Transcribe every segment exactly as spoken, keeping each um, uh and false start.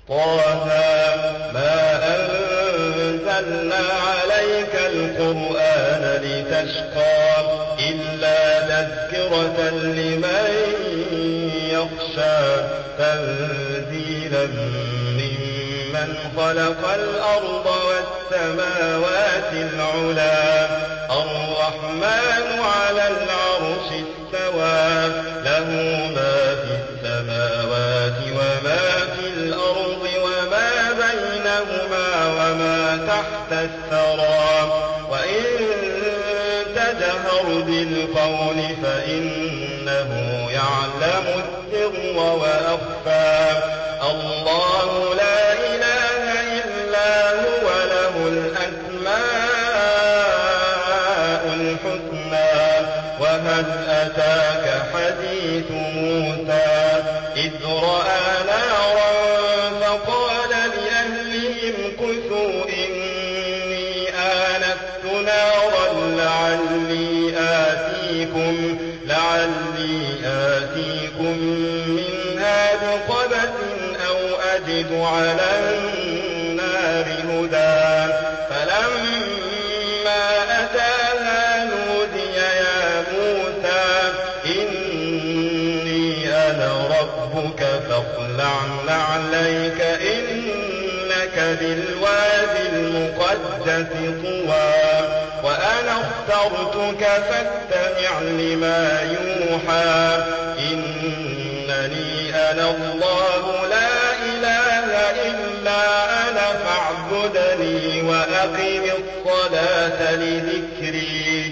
طه ما أنزلنا عليك القرآن لتشقى إلا تذكرة لمن يخشى تنزيلا ممن خلق الأرض والسماوات العلى الرحمن على العرش استوى له ما في السماوات وما في الأرض وما بينهما وما تحت الثرى وإن تجهر بالقول فإنه يعلم السر وأخفى الله لا إله إلا هو له الأسماء الحسنى وهل أتاك حديث موسى إذ رأى نارا فقال لأهلهم كثوا إني آنست نارا لعلي آتيكم لعلي آتيكم منها بقبس أو أجد على النار هدى فلما أتاها نودي يا موسى إني أنا ربك فاخلع نعليك إنك بالوادي المقدس طوى وأنا اخترتك فاستمع لما يوحى إنني أنا الله لا إله إلا أنا فاعبدني وأقم الصلاة لذكري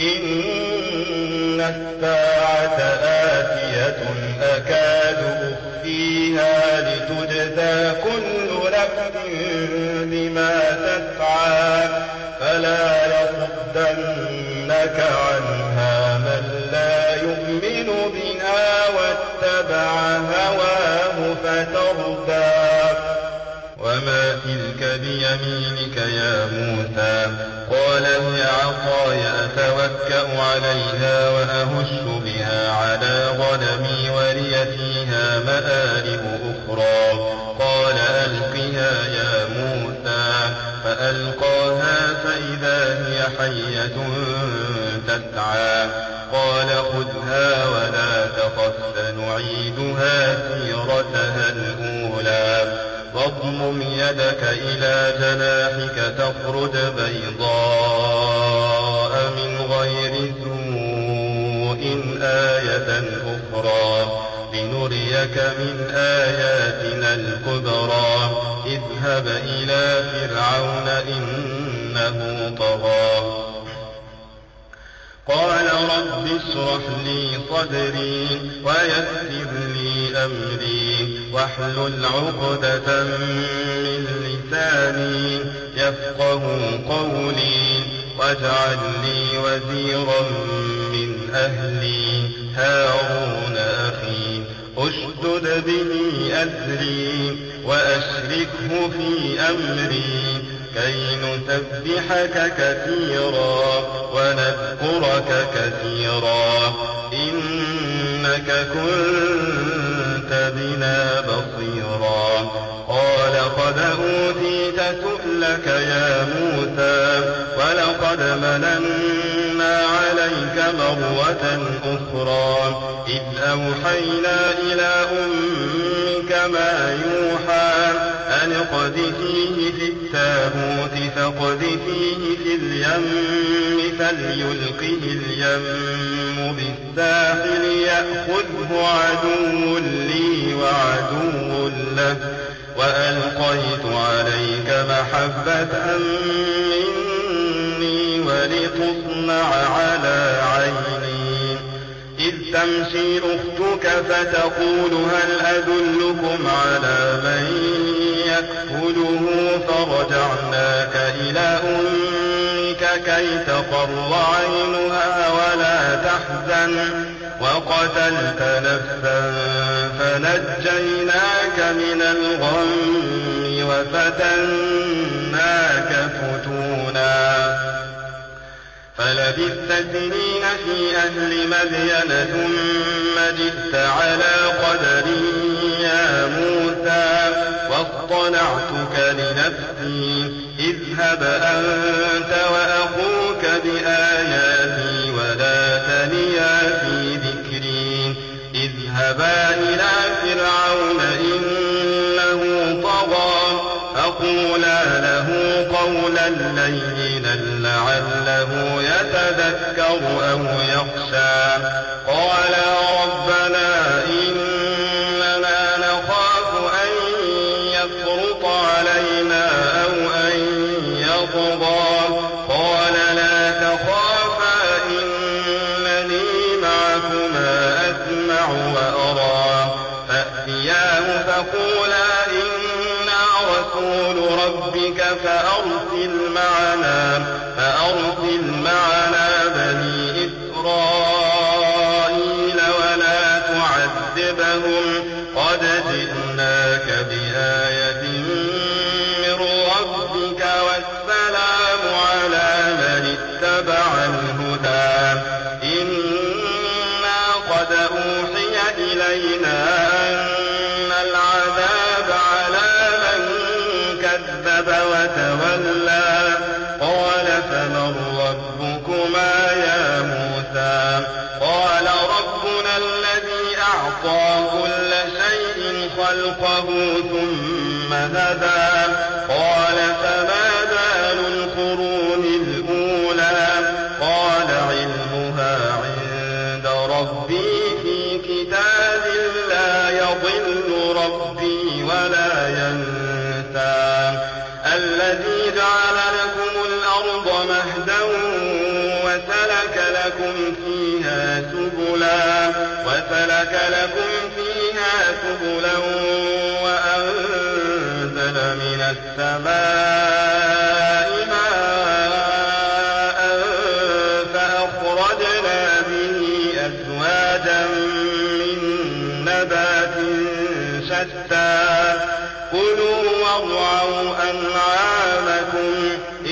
إن الساعة آتية أكاد أخفيها لتجزى كل نفس بما تسعى فلا يصدنك عنها من لا يؤمن بها واتبع هواه فتردى وما تلك بيمينك يا موسى قال هي عصاي أتوكأ عليها وأهش بها على غنمي ولي فيها مآرب أخرى قال ألقها يا موسى فألقاها فإذا هي حية تسعى قال خذها ولا تخف سنعيدها سيرتها الأولى واضمم يدك إلى جناحك تخرج بيضاء من غير سوء آية أخرى لنريك من آياتنا الكبرى اذهب إلى فرعون إنه طغى قال رب اشرح لي صدري ويسر لي أمري واحلل عقدة من لساني يفقه قولي واجعل لي وزيرا من أهلي هارون أخي اشدد به أزري وأشركه في أمري كي نسبحك كثيرا ونذكرك كثيرا إنك كنت بنا بصيرا قال قد أوتيت سؤلك يا موسى ولقد مننا عليك مرة أخرى إذ أوحينا إلى أمك ما يوحى أن اقذفيه في التابوت فاقذفيه في اليم فليلقه اليم بالساحل يأخذه عدو لي وعدو له وألقيت عليك محبة مني ولتصنع على عيني إذ تمشي أختك فتقول هل أدلكم على من يكفله فرجعناك إلى أمك كي تقر عينها ولا تحزن وقتلت نفسا فنجيناك من الغم وفتناك فتونا فلبثت سنين في أهل مدين ثم جئت على قدر يا موسى اصطنعتك لنفسي اذهب أنت وأخوك بآياتي ولا تنيا في ذكري اذهبا إلى فرعون إنه طغى فقولا له قولا لينا لعله يتذكر أو يخشى قالا ربنا إننا نخاف أن يفرط علينا أو أن يطغى قال لا تخافا إنني معكما أسمع وأرى فأتياه فقولا إنا رسول ربك فأرسل معنا فأرسل معنا بني إسرائيل ولا تعذبهم قد جئناك بآية من ربك والسلام على من اتبع الهدى إنا قد أوحي إلينا أن العذاب على من كذب وتولى قال فمن ربكما يا موسى قال ربنا الذي أعطى كل شيء خلقه ثم هدى قال فما بال القرون الأولى قال علمها عند ربي في كتاب لا يضل ربي ولا ينسى الذي جعل لكم الأرض مهدا وسلك لكم فيها سبلا وسلك لكم فيها سبلا وأنزل من السماء ماء فأخرجنا به أزواجا من نبات شتى كلوا وارعوا أنعامكم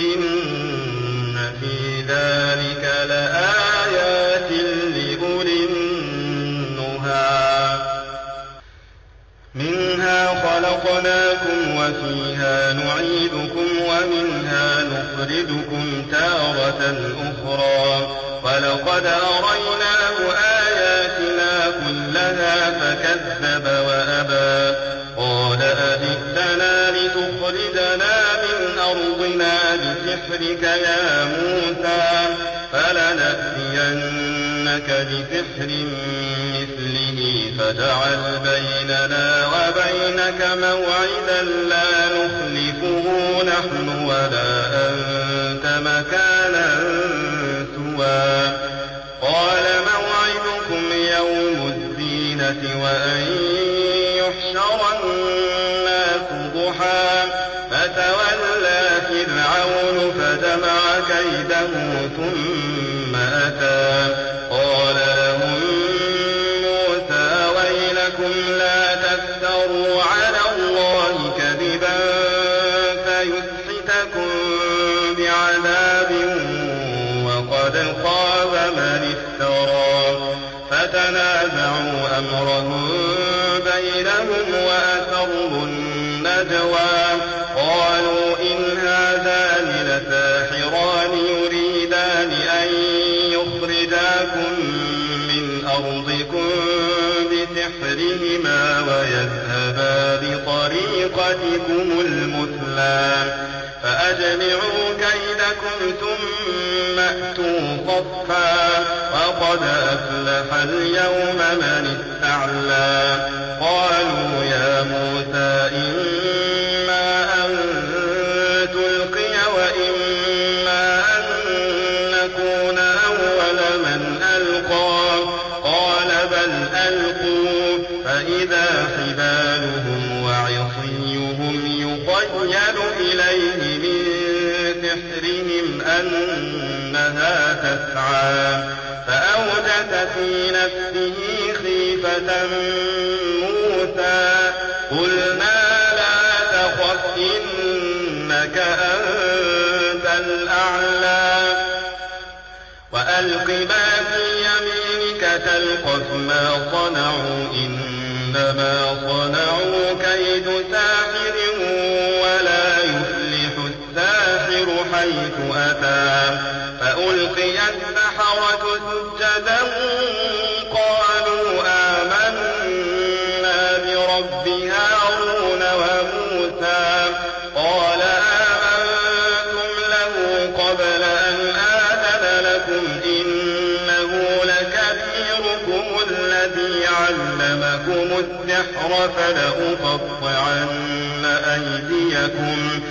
إن في ذلك لآيات لأولي النهى منها خلقناكم وفيها نعيدكم ومنها نخرجكم تارة أخرى ولقد أريناه آياتنا كلها فكذب وأبى قال أجئتنا لتخرجنا من أرضنا بسحرك يا موسى فلنأتينك بسحر مثله فاجعل بيننا وبينك موعدا لا نخلفه نحن ولا أنت مكانا سوى قال موعدكم يوم الزينة وأن يحشر الناس ضحى فتولى فرعون فجمع كيده ثم أتى قال لهم موسى ويلكم لا تفتروا على الله كذبا فيسحتكم بعذاب وقد خاب من افترى فتنازعوا أمرهم بينهم وأسروا النجوى قالوا إن هذان لساحران يريدان أن يخرجاكم من أرضكم بسحرهما ويذهبا بطريقتكم المثلى فأجمعوا كيدكم ثم أتوا صفا وقد أفلح اليوم من استعلى قالوا يا موسى إما أن تلقي وإما أن نكون أول من ألقى قال بل ألقوا فإذا حبالهم وعصيهم يخيل إليه من سحرهم أنها تسعى فأوجس في نفسه خيفة موسى قلنا لا تخف إنك أنت الأعلى وألق ما في يمينك تلقف ما صنعوا إنما صنعوا كيد ساحر وماتا فألقي السحرة سجدا قالوا آمنا برب هارون وموسى قال آمنتم له قبل أن آذن لكم إنه لكبيركم الذي علمكم السحر فلأقطعن أيديكم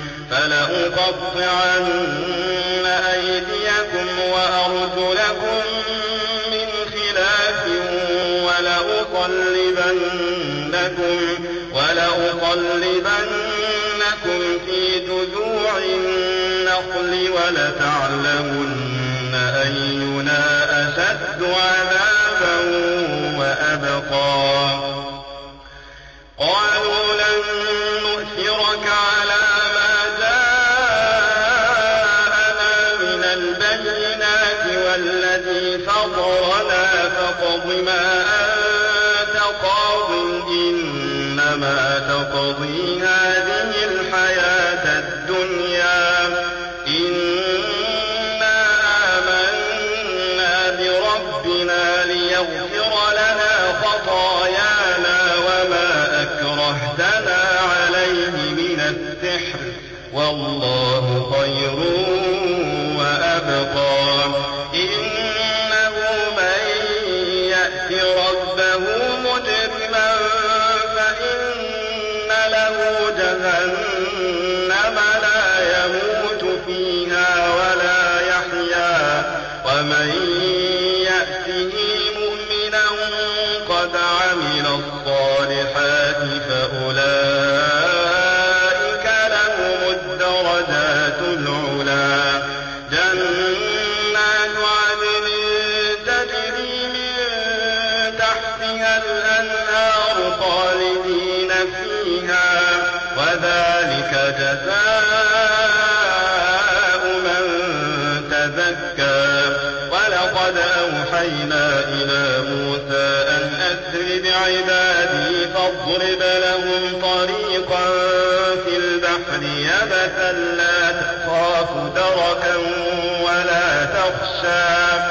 فلأقطعن أيديكم وأرجلكم من خلاف ولأصلبنكم ولأصلبنكم في جذوع النخل ولتعلمن أينا أشد عذابا وأبقى قالوا لن نؤثرك على ما جاءنا من البينات والذي فطرنا فاقض ما أنت قاض إنما تقضي هذه الحياة الدنيا إنا آمنا بربنا ليغفر لنا خطايانا وما أكرهتنا عليه من السحر والله خير وأبقى إنه من يأت ربه مجرما فإن له جهنم لا يموت فيها ولا يحيا ومن يأته مؤمنا قد عمل الصالحات فأولئك لهم الدرجات العلى جنات عدن تجري من تحتها الأنهار خالدين فيها وذلك جزاء من تزكى ولقد أوحينا إلى موسى أن أسر بعبادي فاضرب لهم طريقا في البحر يبسا لا تخاف دركا ولا تخشى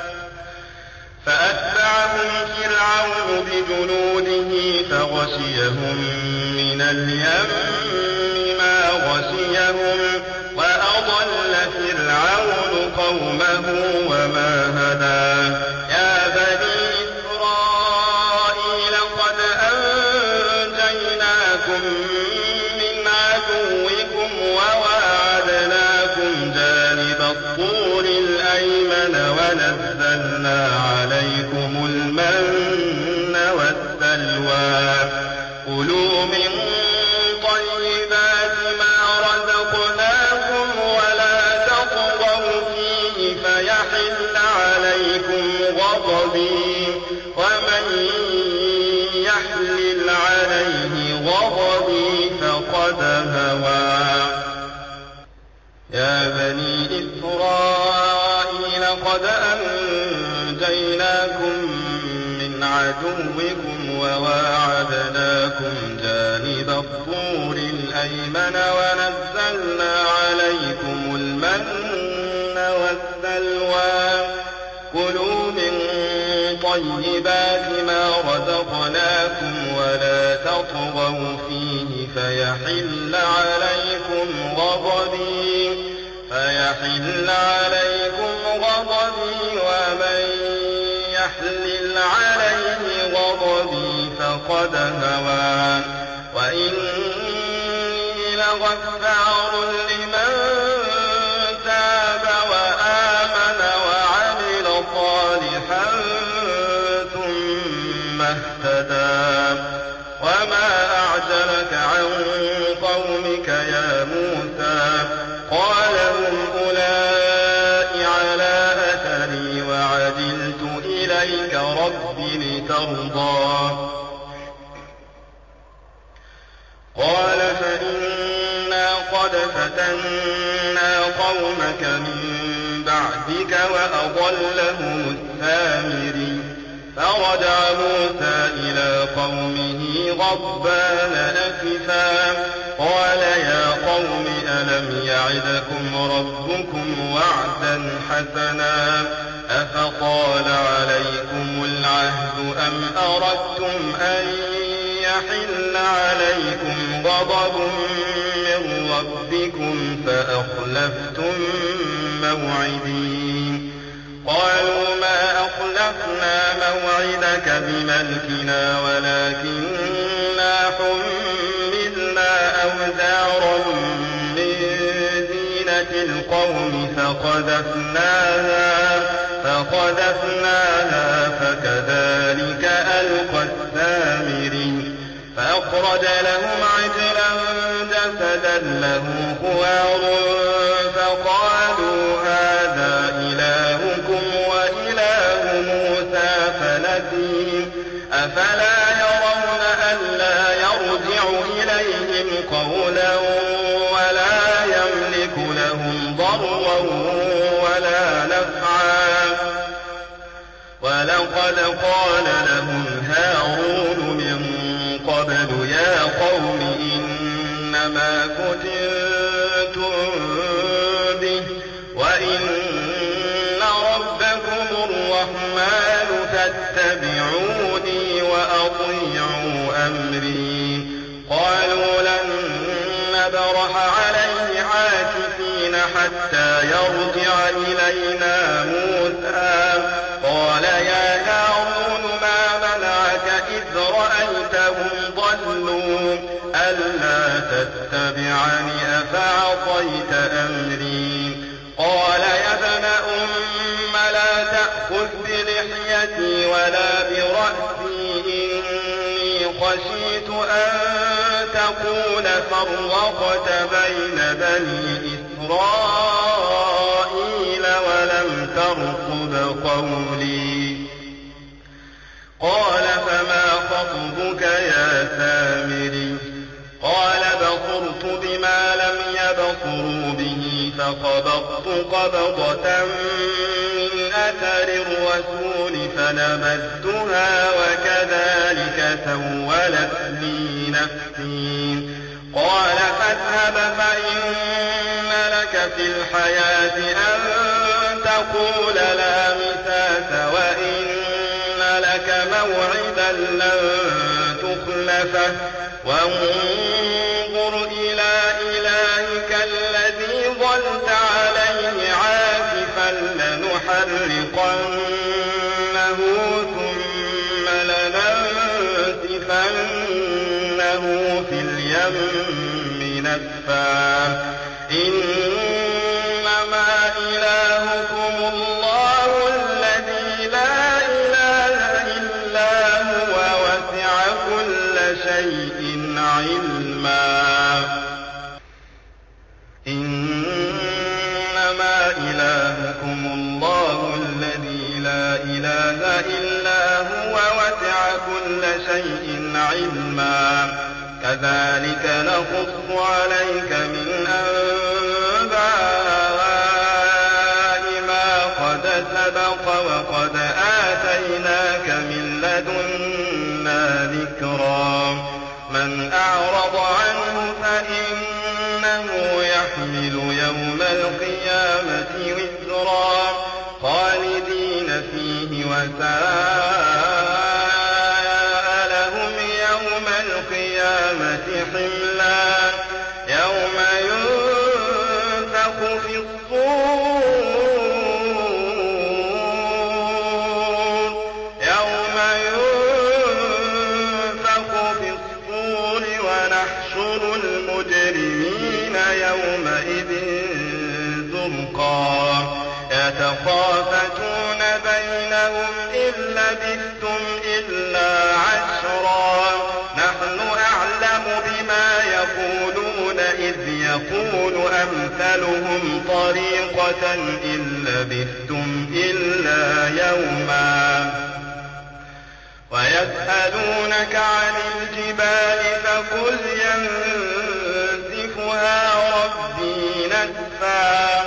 فأتبعهم فرعون بجنوده فغشيهم من اليم ما غشيهم وأضل فرعون قومه وما هدى يا بني إسرائيل قد أنجيناكم من عدوكم وواعدناكم جانب الطور الأيمن ونزلنا عليكم المن والسلوى كلوا من طيبات ما رزقناكم ولا تطغوا فيه فيحل عليكم غضبي ومن يحلل عليه غضبي فقد هوى يا بني إسرائيل قد أنجيناكم من عدوكم وواعدناكم جانب الطور الأيمن ونزلنا عليكم المن والسلوى كلوا من طيبات ما رزقناكم ولا تطغوا فيه فيحل عليكم غضبي فيحل عليكم غضبي ومن يحلل عليه غضبي فقد هوى وإني لغفار لمن تاب وآمن وعمل صالحا ثم اهتدى وما أعجلك عن قومك يا موسى قال هم أولئك على أثري وعجلت إليك رب لترضى قال فإنا قد فتنا قومك من بعدك وأضلهم السامري فرجع موسى إلى قومه غضبان أسفا قال يا قوم قوم ألم يعدكم ربكم وعدا حسنا أفطال عليكم العهد أم أردتم أن يحل عليكم غضب من ربكم فأخلفتم موعدي قالوا ما أخلفنا موعدك بملكنا ولكننا حملنا أوزارا من زينة القوم فقذفناها فقذفناها فكذلك ألقى السامري فأخرج لهم عجلا جسدا له خوار فقالوا هذا إلهكم وإله موسى فنسي أفلا يرون ألا يرجع إليهم قولا ولا يملك لهم ضرا ولا نفعا ولقد قال لهم هارون من قبل يا قوم إنما فتنتم به وإن ربكم الرحمن فاتبعوني وأطيعوا أمري قالوا لن نبرح عليه عاكفين حتى يرجع إلينا موسى قال يا هارون ما منعك إذ رأيتهم ضلوا ألا تتبعني أفعصيت أمري قال يا ابن أم لا تأخذ بلحيتي ولا برأسي إني خشيت أن تقول فرقت بين بني إسرائيل ولم ترقب قولي قال فما خطبك يا سامري قال بصرت بما لم يبصروا به فقبضت قبضة من أثر الرسول فنبذتها وكذلك سولت لي نفسي قال فاذهب فإن لك في الحياة أن تقول لا مساس وإن لك موعدا لن تخلفه وانظر إلى إلهك الذي ظلت عليه عاكفا لنحرقنه ثم لننسفنه في اليم نسفا إنما إلهكم الله الذي لا إله إلا هو وسع كل شيء علما إنما إلهكم الله الذي لا إله إلا هو وسع كل شيء علما كذلك نقص عليك من أنباء ما قد سبق وقد آتيناك من لدنا ذكرا من أعرض عنه فإنه يحمل يوم القيامة وزرا خالدين فيه وساء لهم يوم القيامة حملا يوم ينفخ في الصور يوم ينفخ في الصور ونحشر المجرمين يومئذ زرقا يتخافتون بينهم إن لبثتم إلا عشرا نحن أعلم بما يقولون إذ يقول أمثلهم طريقة إن لبثتم إلا يوما ويسألونك عن الجبال فقل ينسفها ربي نسفا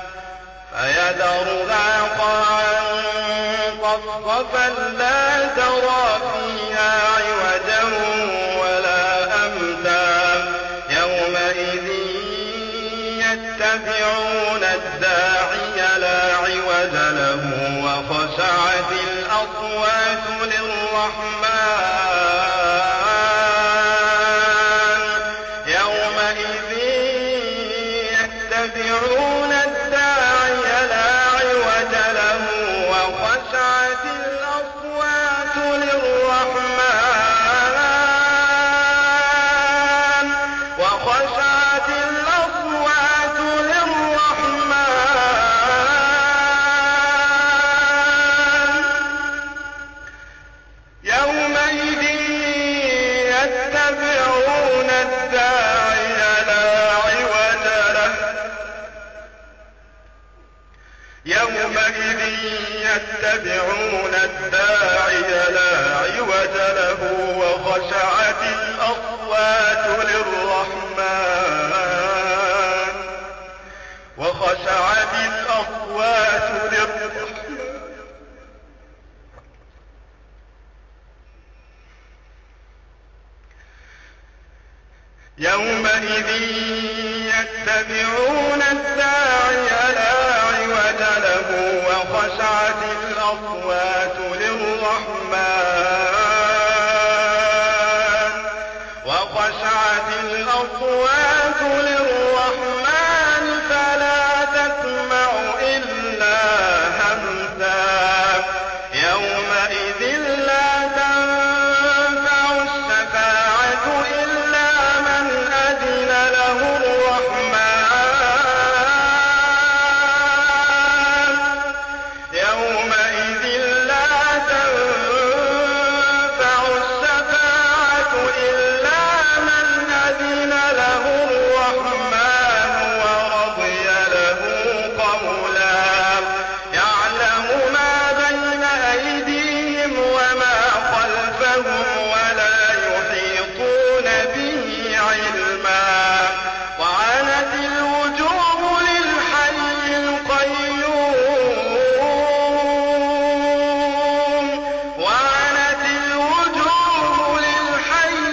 فيذرها قاعا صفصفا لا ترى فيها عوجا ولا أمتا يومئذ يتبعون الداعي لا عوج له وخشعت الأصوات للرحمن يومئذ يتبعون الداعي لا عوج له وخشعت الأصوات للرحمن وخشعت الأصوات للرحمن يومئذ يتبعون الداعي لا عوج له يومئذ يتبعون الداعي لا عوج له وخشعت الأصوات للرحمن وخشعت الأصوات للرحمن يومئذ يتبعون الداعي لا عوج له وخشعت الأصوات للرحمن وخشعت الأصوات للرحمن فلا تسمع إلا همسا يومئذ لا تنفع الشفاعة إلا من أذن له الرحمن يومئذ لا تنفع الشفاعة إلا من أذن له الرحمن ورضي له قولا يعلم ما بين أيديهم وما خلفهم ولا يحيطون به علما وعنت الوجوه للحي القيوم وعنت الوجوه للحي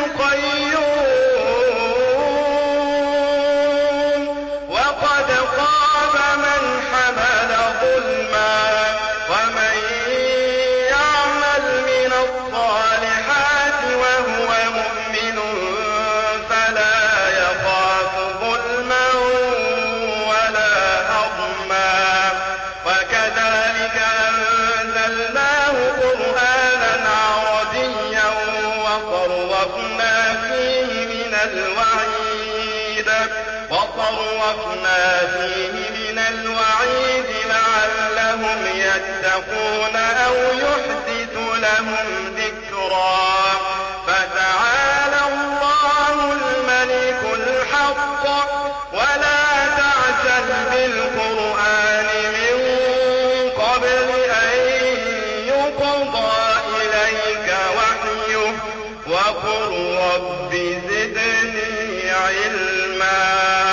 القيوم وقد خاب من حمل ظلما ومن يعمل من الصالحات وهو مؤمن فلا يخاف ظلما ولا هضما وكذلك أنزلناه قرآنا عربيا وصرفنا فيه من الوعيد وصرفنا فيه من الوعيد لعلهم يتقون أو يحدث لهم ذكرا فتعالى الله الملك الحق ولا تعجل بالقرآن من قبل أن يقضى إليك وحيه وقل رب زدني علما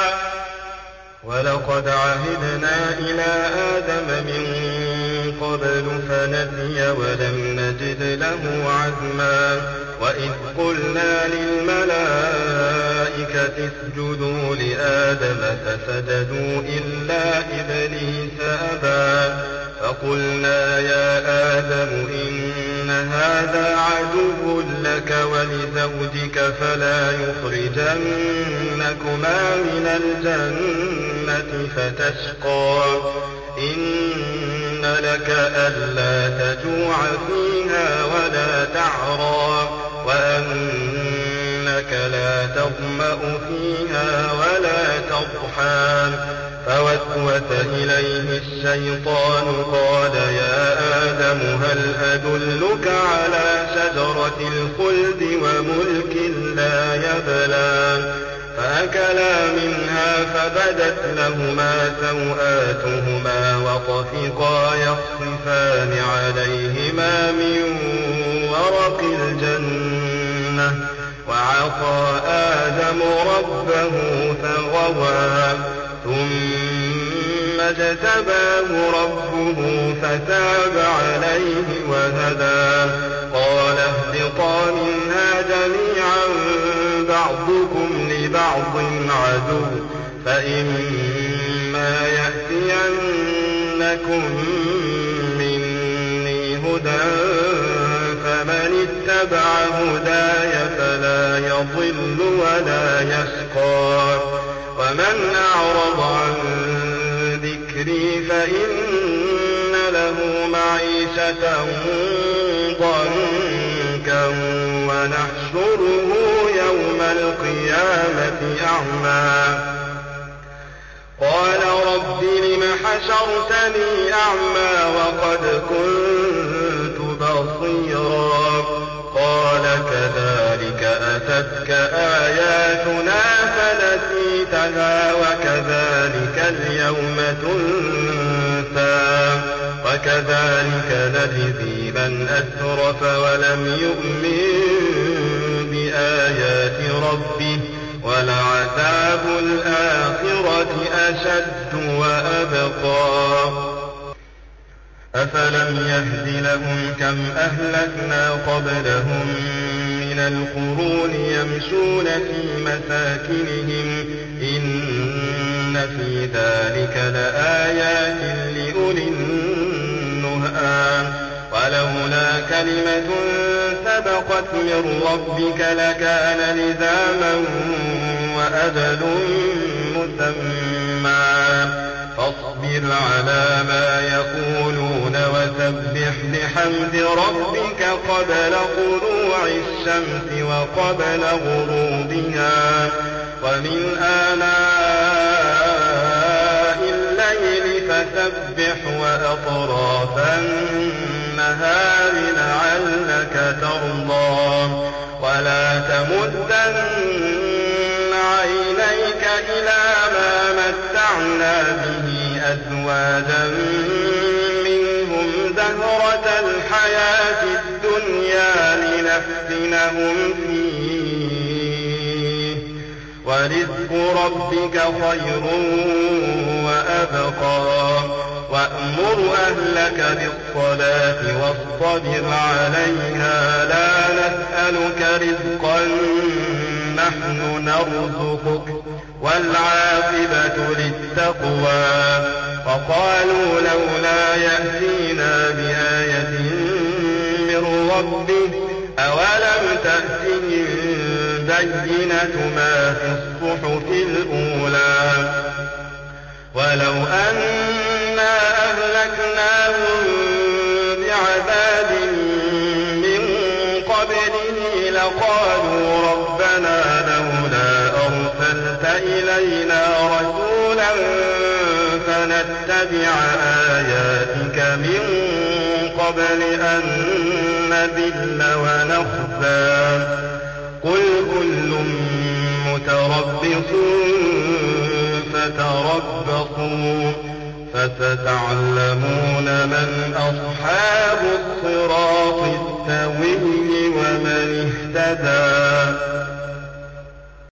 ولقد عهدنا إلى آدم من قبل فنسي ولم نجد له عزما وإذ قلنا للملائكة اسجدوا لآدم فسجدوا إلا إبليس أبى فقلنا يا آدم إن هذا عدو لك ولزوجك فلا يخرجنكما من الجنة فتشقى إن لك ألا تجوع فيها ولا تعرى وأنك لا تظمأ فيها ولا تضحى فوسوس إليه الشيطان قال يا آدم هل أدلك على شجرة الخلد وملك لا يبلى فأكلا منها فبدت لهما سوآتهما وطفقا يخصفان عليهما من ورق الجنة وعصى آدم ربه فغوى ثم اجتباه ربه فتاب عليه وهدى قال اهبطا منها جميعا بعضكم لبعض عدو عدو فإما يأتينكم مني هدى فمن اتبع هداي فلا يضل ولا يشقى ومن أعرض عن ذكري فإن له معيشة ضنكا ونحشره يوم القيامة أعمى قال رب لم حشرتني أعمى وقد كنت بصيرا قال كذلك أتتك آياتنا فنسيتها وكذلك اليوم تنسى وكذلك نجزي من أسرف ولم يؤمن بآيات ربه ولعذاب الآخرة أشد وأبقى أفلم يهد لهم كم أهلكنا قبلهم من القرون يمشون في مساكنهم إن في ذلك لآيات لأولي النهى ولولا كلمة سبقت من ربك لكان لزاما وأجل مسمى فاصبر على ما يقولون وسبح بحمد ربك قبل طلوع الشمس وقبل غروبها ومن آناء الليل فسبح وأطراف النهار لعلك ترضى ولا تمدن عينيك إلى ما متعنا به أزواجا منهم زهرة الحياة الدنيا لنفتنهم فيه ورزق ربك خير وأبقى وأمر أهلك بالصلاة واصطبر عليها لا نسألك رزقا نحن نرزقك والعاقبة للتقوى وقالوا لولا يأتينا بآية من ربه أولم تأتهم بينة ما في الصحف الأولى ولو أنا أهلكناهم بعذاب من قبله لقالوا ربنا لولا أرسلت إلينا رسولا فنتبع آياتك من قبل أن نذل ونخزى قل كل متربص فتربصوا فستعلمون من أصحاب